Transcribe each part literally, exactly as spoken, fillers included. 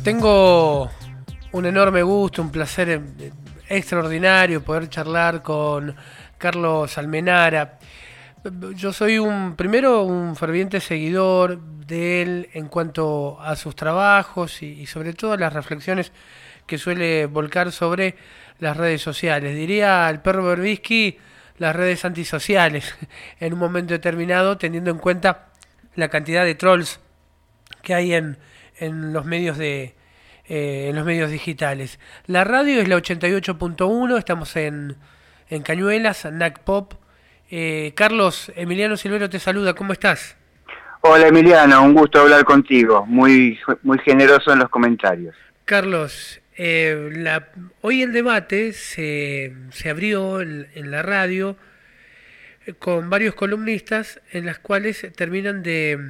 Tengo un enorme gusto, un placer extraordinario poder charlar con Carlos Almenara. Yo soy un primero un ferviente seguidor de él en cuanto a sus trabajos y, y sobre todo las reflexiones que suele volcar sobre las redes sociales. Diría el perro Berbisky, las redes antisociales en un momento determinado, teniendo en cuenta la cantidad de trolls que hay en, en los medios de eh, en los medios digitales. La radio es la ochenta y ocho punto uno, estamos en, en Cañuelas, N A C Pop. Eh, Carlos, Emiliano Silvero te saluda, ¿cómo estás? Hola Emiliano, un gusto hablar contigo, muy, muy generoso en los comentarios. Carlos, eh, la, hoy el debate se, se abrió en, en la radio eh, con varios columnistas en las cuales terminan de,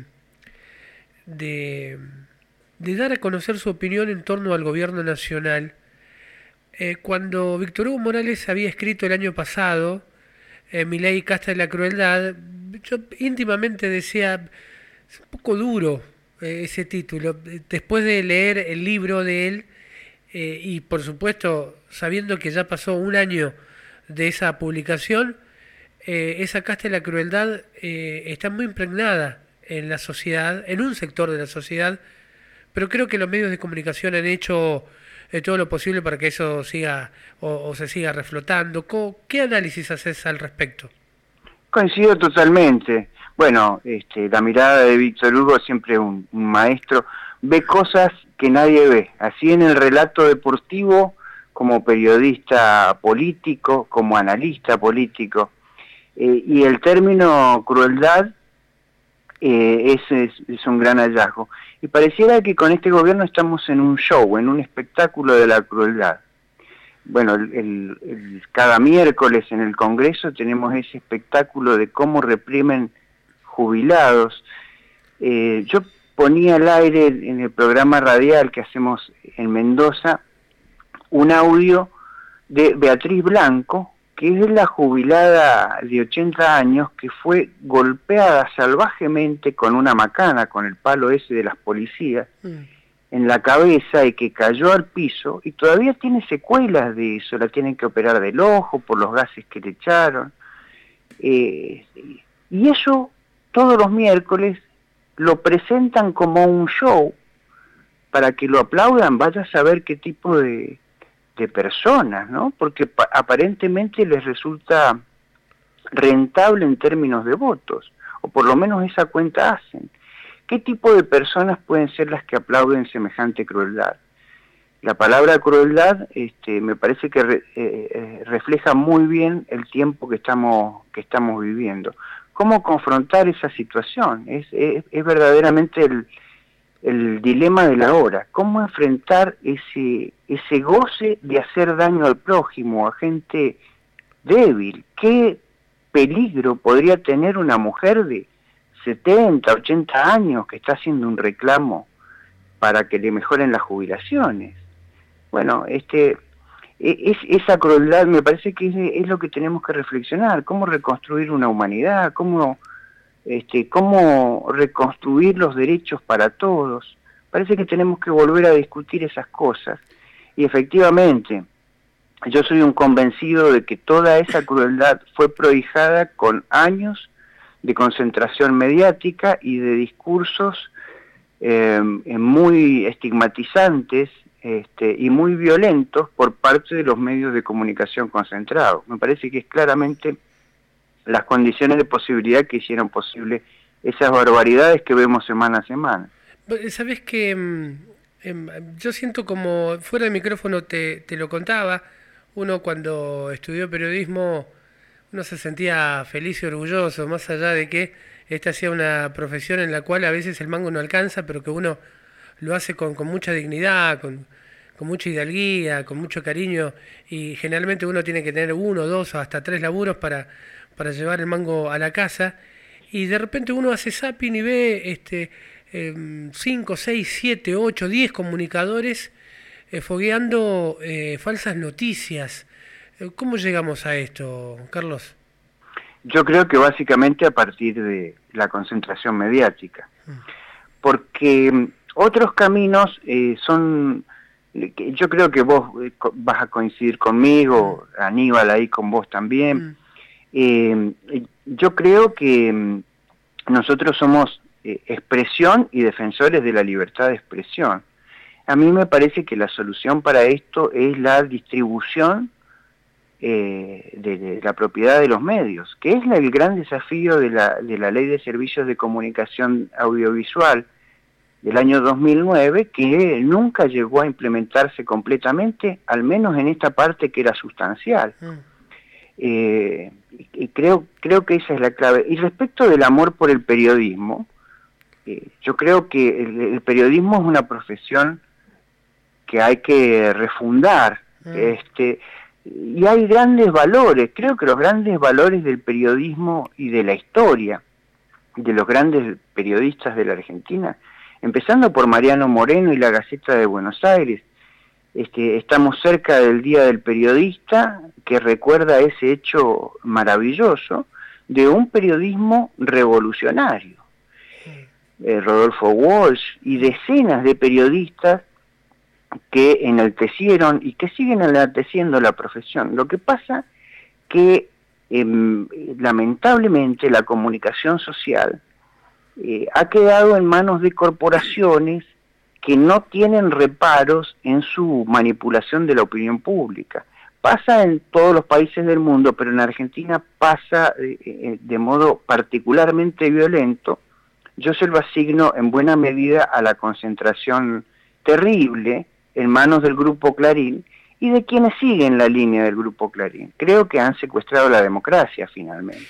de, de dar a conocer su opinión en torno al gobierno nacional. Eh, cuando Víctor Hugo Morales había escrito el año pasado Eh, Mi ley casta de la crueldad, yo íntimamente decía, es un poco duro eh, ese título, después de leer el libro de él eh, y por supuesto sabiendo que ya pasó un año de esa publicación, eh, esa casta de la crueldad eh, está muy impregnada en la sociedad, en un sector de la sociedad, pero creo que los medios de comunicación han hecho eh, todo lo posible para que eso siga o, o se siga reflotando. ¿Qué análisis haces al respecto? Coincido totalmente. Bueno, este, la mirada de Víctor Hugo, siempre un, un maestro, ve cosas que nadie ve, así en el relato deportivo, como periodista político, como analista político. Eh, y el término crueldad Eh, es, es, es un gran hallazgo. Y pareciera que con este gobierno estamos en un show, en un espectáculo de la crueldad. Bueno, el, el, el, cada miércoles en el Congreso tenemos ese espectáculo de cómo reprimen jubilados. Eh, yo ponía al aire en el programa radial que hacemos en Mendoza un audio de Beatriz Blanco, que es la jubilada de ochenta años que fue golpeada salvajemente con una macana, con el palo ese de las policías, mm. en la cabeza, y que cayó al piso, y todavía tiene secuelas de eso, la tienen que operar del ojo por los gases que le echaron. Eh, y eso todos los miércoles lo presentan como un show, para que lo aplaudan. Vaya a saber qué tipo de... de personas, ¿no? Porque aparentemente les resulta rentable en términos de votos, o por lo menos esa cuenta hacen. ¿Qué tipo de personas pueden ser las que aplauden semejante crueldad? La palabra crueldad este, me parece que re, eh, refleja muy bien el tiempo que estamos, que estamos viviendo. ¿Cómo confrontar esa situación? Es, es, es verdaderamente el... el dilema de la hora, cómo enfrentar ese ese goce de hacer daño al prójimo, a gente débil. ¿Qué peligro podría tener una mujer de setenta, ochenta años que está haciendo un reclamo para que le mejoren las jubilaciones? Bueno, este es, esa crueldad me parece que es, es lo que tenemos que reflexionar, cómo reconstruir una humanidad, cómo Este, cómo reconstruir los derechos para todos. Parece que tenemos que volver a discutir esas cosas. Y efectivamente, yo soy un convencido de que toda esa crueldad fue prohijada con años de concentración mediática y de discursos eh, muy estigmatizantes este, y muy violentos por parte de los medios de comunicación concentrados. Me parece que es claramente las condiciones de posibilidad que hicieron posible esas barbaridades que vemos semana a semana. Sabes que eh, yo siento como, fuera de micrófono te, te lo contaba, uno cuando estudió periodismo, uno se sentía feliz y orgulloso, más allá de que esta sea una profesión en la cual a veces el mango no alcanza, pero que uno lo hace con, con mucha dignidad, con, con mucha hidalguía, con mucho cariño, y generalmente uno tiene que tener uno, dos o hasta tres laburos para para llevar el mango a la casa, y de repente uno hace zapping y ve este cinco, seis, siete, ocho, diez comunicadores eh, fogueando eh, falsas noticias. ¿Cómo llegamos a esto, Carlos? Yo creo que básicamente a partir de la concentración mediática, mm. porque Otros caminos eh, son, eh, yo creo que vos eh, vas a coincidir conmigo, mm. Aníbal ahí con vos también. Mm. Eh, yo creo que mm, nosotros somos eh, expresión y defensores de la libertad de expresión. A mí me parece que la solución para esto es la distribución eh, de, de la propiedad de los medios, que es la, el gran desafío de la, de la Ley de Servicios de Comunicación Audiovisual del año dos mil nueve, que nunca llegó a implementarse completamente, al menos en esta parte que era sustancial. Mm. Eh, y creo, creo que esa es la clave. Y respecto del amor por el periodismo, eh, yo creo que el, el periodismo es una profesión que hay que refundar, mm. este, y hay grandes valores. Creo que los grandes valores del periodismo y de la historia de los grandes periodistas de la Argentina, empezando por Mariano Moreno y la Gaceta de Buenos Aires, este, estamos cerca del Día del Periodista, que recuerda ese hecho maravilloso de un periodismo revolucionario. Eh, Rodolfo Walsh y decenas de periodistas que enaltecieron y que siguen enalteciendo la profesión. Lo que pasa que eh, lamentablemente la comunicación social eh, ha quedado en manos de corporaciones que no tienen reparos en su manipulación de la opinión pública. Pasa en todos los países del mundo, pero en Argentina pasa eh, de modo particularmente violento. Yo se lo asigno en buena medida a la concentración terrible en manos del Grupo Clarín y de quienes siguen la línea del Grupo Clarín. Creo que han secuestrado la democracia finalmente.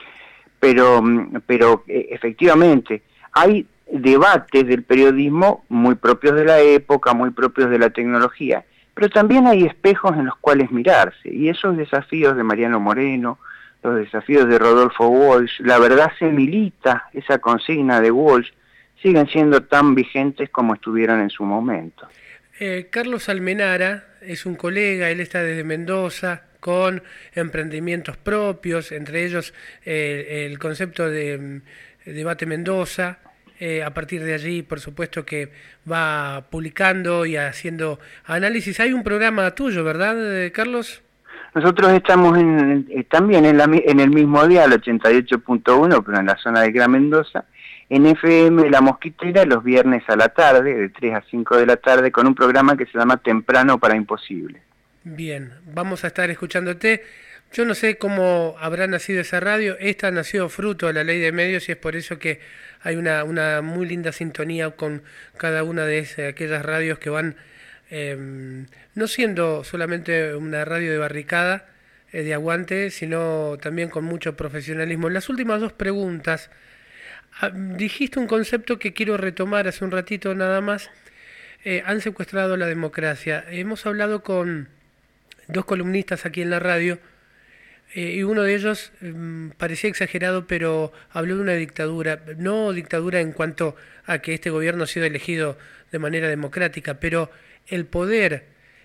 Pero, pero efectivamente, hay debates del periodismo muy propios de la época, muy propios de la tecnología, pero también hay espejos en los cuales mirarse, y esos desafíos de Mariano Moreno, los desafíos de Rodolfo Walsh, la verdad se milita, esa consigna de Walsh, siguen siendo tan vigentes como estuvieron en su momento. Eh, Carlos Almenara es un colega, él está desde Mendoza, con emprendimientos propios, entre ellos eh, el concepto de eh, Debate Mendoza. Eh, a partir de allí, por supuesto que va publicando y haciendo análisis. Hay un programa tuyo, ¿verdad, Carlos? Nosotros estamos en, eh, también en, la, en el mismo dial, ochenta y ocho punto uno, pero en la zona de Gran Mendoza, en F M La Mosquitera, los viernes a la tarde, de tres a cinco de la tarde, con un programa que se llama Temprano para Imposible. Bien, vamos a estar escuchándote. Yo no sé cómo habrá nacido esa radio. Esta nació fruto de la ley de medios y es por eso que hay una, una muy linda sintonía con cada una de esas, aquellas radios que van, eh, no siendo solamente una radio de barricada, eh, de aguante, sino también con mucho profesionalismo. Las últimas dos preguntas. Ah, dijiste un concepto que quiero retomar hace un ratito nada más. Eh, han secuestrado la democracia. Hemos hablado con dos columnistas aquí en la radio, Eh, y uno de ellos eh, parecía exagerado, pero habló de una dictadura, no dictadura en cuanto a que este gobierno ha sido elegido de manera democrática, pero el poder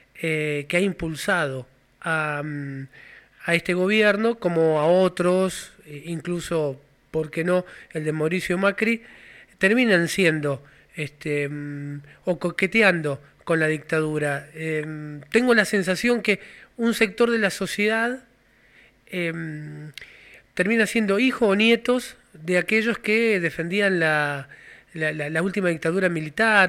eh, que ha impulsado a, a este gobierno, como a otros, eh, incluso, ¿por qué no?, el de Mauricio Macri, terminan siendo este, o coqueteando con la dictadura. Eh, tengo la sensación que un sector de la sociedad Eh, termina siendo hijo o nietos de aquellos que defendían la, la, la, la última dictadura militar.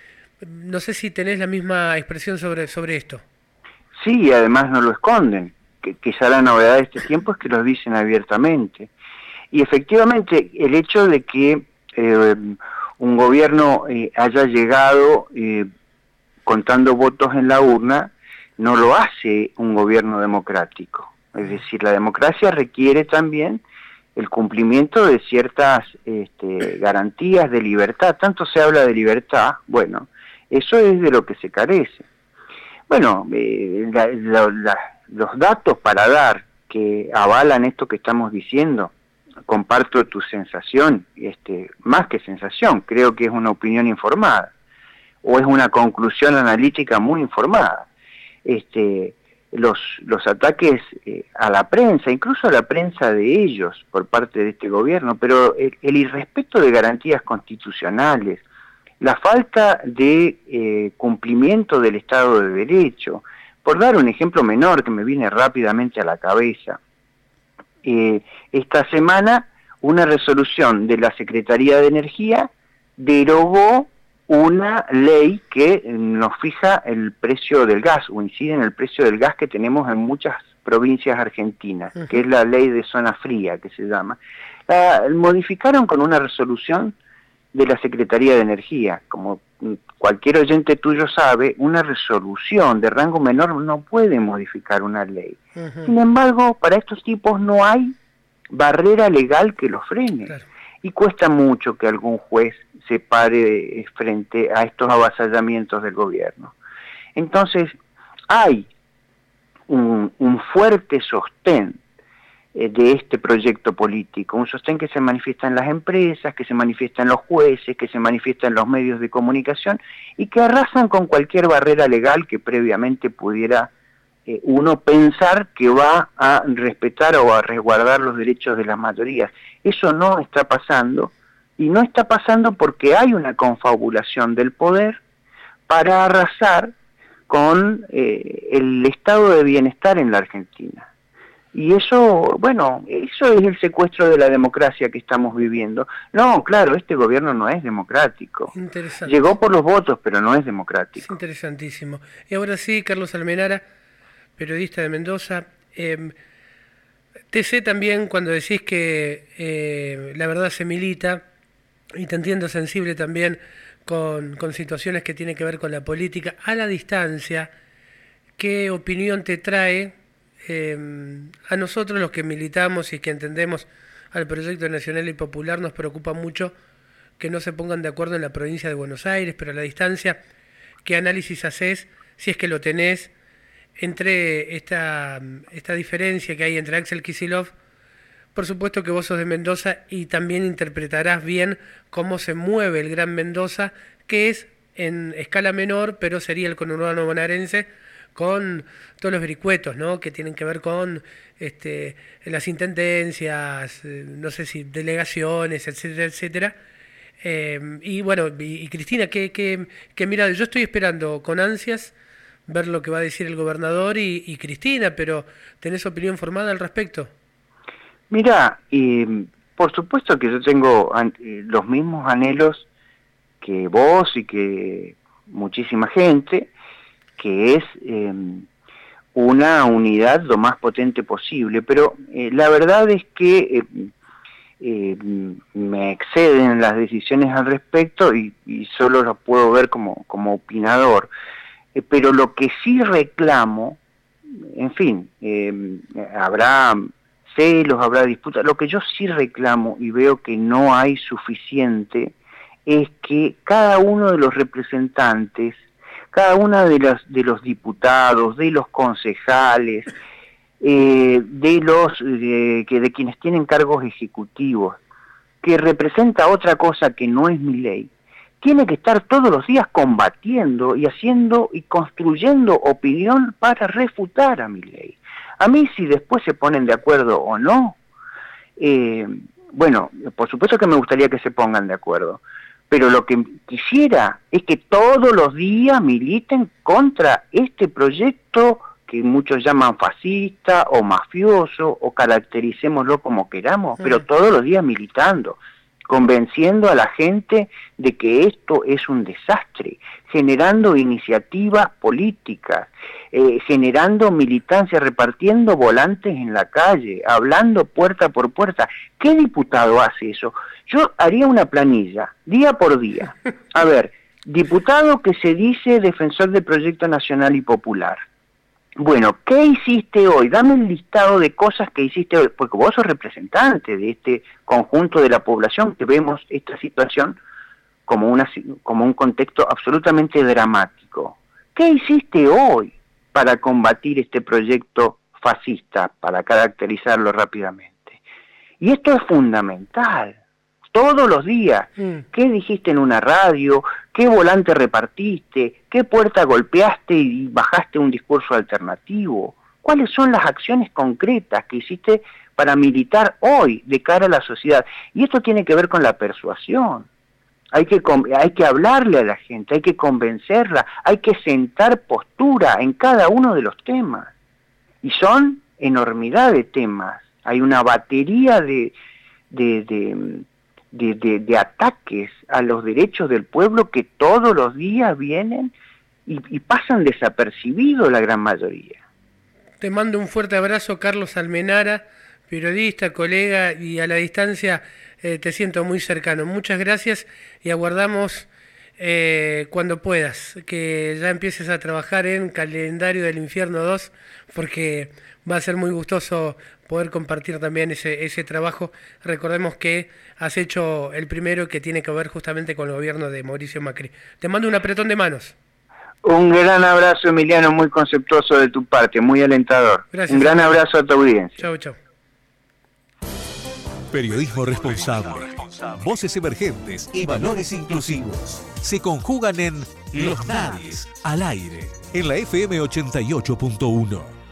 No sé si tenés la misma expresión sobre, sobre esto. Sí, además no lo esconden, que quizá la novedad de este tiempo es que lo dicen abiertamente. Y efectivamente el hecho de que eh, un gobierno eh, haya llegado eh, contando votos en la urna no lo hace un gobierno democrático. Es decir, la democracia requiere también el cumplimiento de ciertas este, garantías de libertad. Tanto se habla de libertad, bueno, eso es de lo que se carece. Bueno, eh, la, la, la, los datos para dar que avalan esto que estamos diciendo, comparto tu sensación, este, más que sensación, creo que es una opinión informada, o es una conclusión analítica muy informada. Este... Los, los ataques eh, a la prensa, incluso a la prensa de ellos por parte de este gobierno, pero el, el irrespeto de garantías constitucionales, la falta de eh, cumplimiento del Estado de Derecho. Por dar un ejemplo menor que me viene rápidamente a la cabeza, eh, esta semana una resolución de la Secretaría de Energía derogó una ley que nos fija el precio del gas, o incide en el precio del gas que tenemos en muchas provincias argentinas, uh-huh. que es la ley de zona fría, que se llama. La modificaron con una resolución de la Secretaría de Energía. Como cualquier oyente tuyo sabe, una resolución de rango menor no puede modificar una ley. Uh-huh. Sin embargo, para estos tipos no hay barrera legal que los frene. Claro. Y cuesta mucho que algún juez se pare frente a estos avasallamientos del gobierno. Entonces, hay un, un fuerte sostén eh, de este proyecto político, un sostén que se manifiesta en las empresas, que se manifiesta en los jueces, que se manifiesta en los medios de comunicación y que arrasan con cualquier barrera legal que previamente pudiera eh, uno pensar que va a respetar o a resguardar los derechos de las mayorías. Eso no está pasando. Y no está pasando porque hay una confabulación del poder para arrasar con eh, el estado de bienestar en la Argentina. Y eso, bueno, eso es el secuestro de la democracia que estamos viviendo. No, claro, este gobierno no es democrático. Llegó por los votos, pero no es democrático. Es interesantísimo. Y ahora sí, Carlos Almenara, periodista de Mendoza, eh, te sé también cuando decís que eh, la verdad se milita, y te entiendo sensible también con, con situaciones que tienen que ver con la política a la distancia. ¿Qué opinión te trae eh, a nosotros los que militamos y que entendemos al proyecto nacional y popular? Nos preocupa mucho que no se pongan de acuerdo en la provincia de Buenos Aires, pero a la distancia, ¿qué análisis haces, si es que lo tenés, entre esta, esta diferencia que hay entre Axel Kicillof? Por supuesto que vos sos de Mendoza y también interpretarás bien cómo se mueve el Gran Mendoza, que es en escala menor, pero sería el conurbano bonaerense, con todos los vericuetos, ¿no?, que tienen que ver con este, las intendencias, no sé si delegaciones, etcétera, etcétera. Eh, y bueno, y, y Cristina, que, que, que mira, yo estoy esperando con ansias ver lo que va a decir el gobernador y, y Cristina, pero ¿tenés opinión formada al respecto? Mira, eh, por supuesto que yo tengo eh, los mismos anhelos que vos y que muchísima gente, que es eh, una unidad lo más potente posible, pero eh, la verdad es que eh, eh, me exceden las decisiones al respecto y, y solo lo puedo ver como, como opinador, eh, pero lo que sí reclamo, en fin, eh, habrá celos, habrá disputas. Lo que yo sí reclamo y veo que no hay suficiente es que cada uno de los representantes, cada uno de los, de los diputados, de los concejales, eh, de los de, que de quienes tienen cargos ejecutivos, que representa otra cosa que no es Milei, tiene que estar todos los días combatiendo y haciendo y construyendo opinión para refutar a Milei. A mí, si después se ponen de acuerdo o no, eh, bueno, por supuesto que me gustaría que se pongan de acuerdo, pero lo que quisiera es que todos los días militen contra este proyecto que muchos llaman fascista o mafioso, o caractericémoslo como queramos, pero todos los días militando, convenciendo a la gente de que esto es un desastre, generando iniciativas políticas, eh, generando militancia, repartiendo volantes en la calle, hablando puerta por puerta. ¿Qué diputado hace eso? Yo haría una planilla, día por día. A ver, diputado que se dice defensor del proyecto nacional y popular. Bueno, ¿qué hiciste hoy? Dame el listado de cosas que hiciste hoy, porque vos sos representante de este conjunto de la población que vemos esta situación como, una, como un contexto absolutamente dramático. ¿Qué hiciste hoy para combatir este proyecto fascista, para caracterizarlo rápidamente? Y esto es fundamental. Todos los días, mm. ¿qué dijiste en una radio? ¿Qué volante repartiste? ¿Qué puerta golpeaste y bajaste un discurso alternativo? ¿Cuáles son las acciones concretas que hiciste para militar hoy de cara a la sociedad? Y esto tiene que ver con la persuasión. hay que, hay que hablarle a la gente, hay que convencerla, hay que sentar postura en cada uno de los temas. Y son enormidad de temas. Hay una batería de, de, de, de, de, de ataques a los derechos del pueblo que todos los días vienen y, y pasan desapercibidos la gran mayoría. Te mando un fuerte abrazo, Carlos Almenara, periodista, colega, y a la distancia eh, te siento muy cercano. Muchas gracias y aguardamos eh, cuando puedas que ya empieces a trabajar en Calendario del Infierno dos, porque va a ser muy gustoso poder compartir también ese, ese trabajo. Recordemos que has hecho el primero, que tiene que ver justamente con el gobierno de Mauricio Macri. Te mando un apretón de manos. Un gran abrazo, Emiliano, muy conceptuoso de tu parte, muy alentador. Gracias. Un gran abrazo a tu audiencia. Chau, chau. Periodismo responsable, voces emergentes y valores inclusivos se conjugan en Los Nadis al aire, en la F M ochenta y ocho punto uno.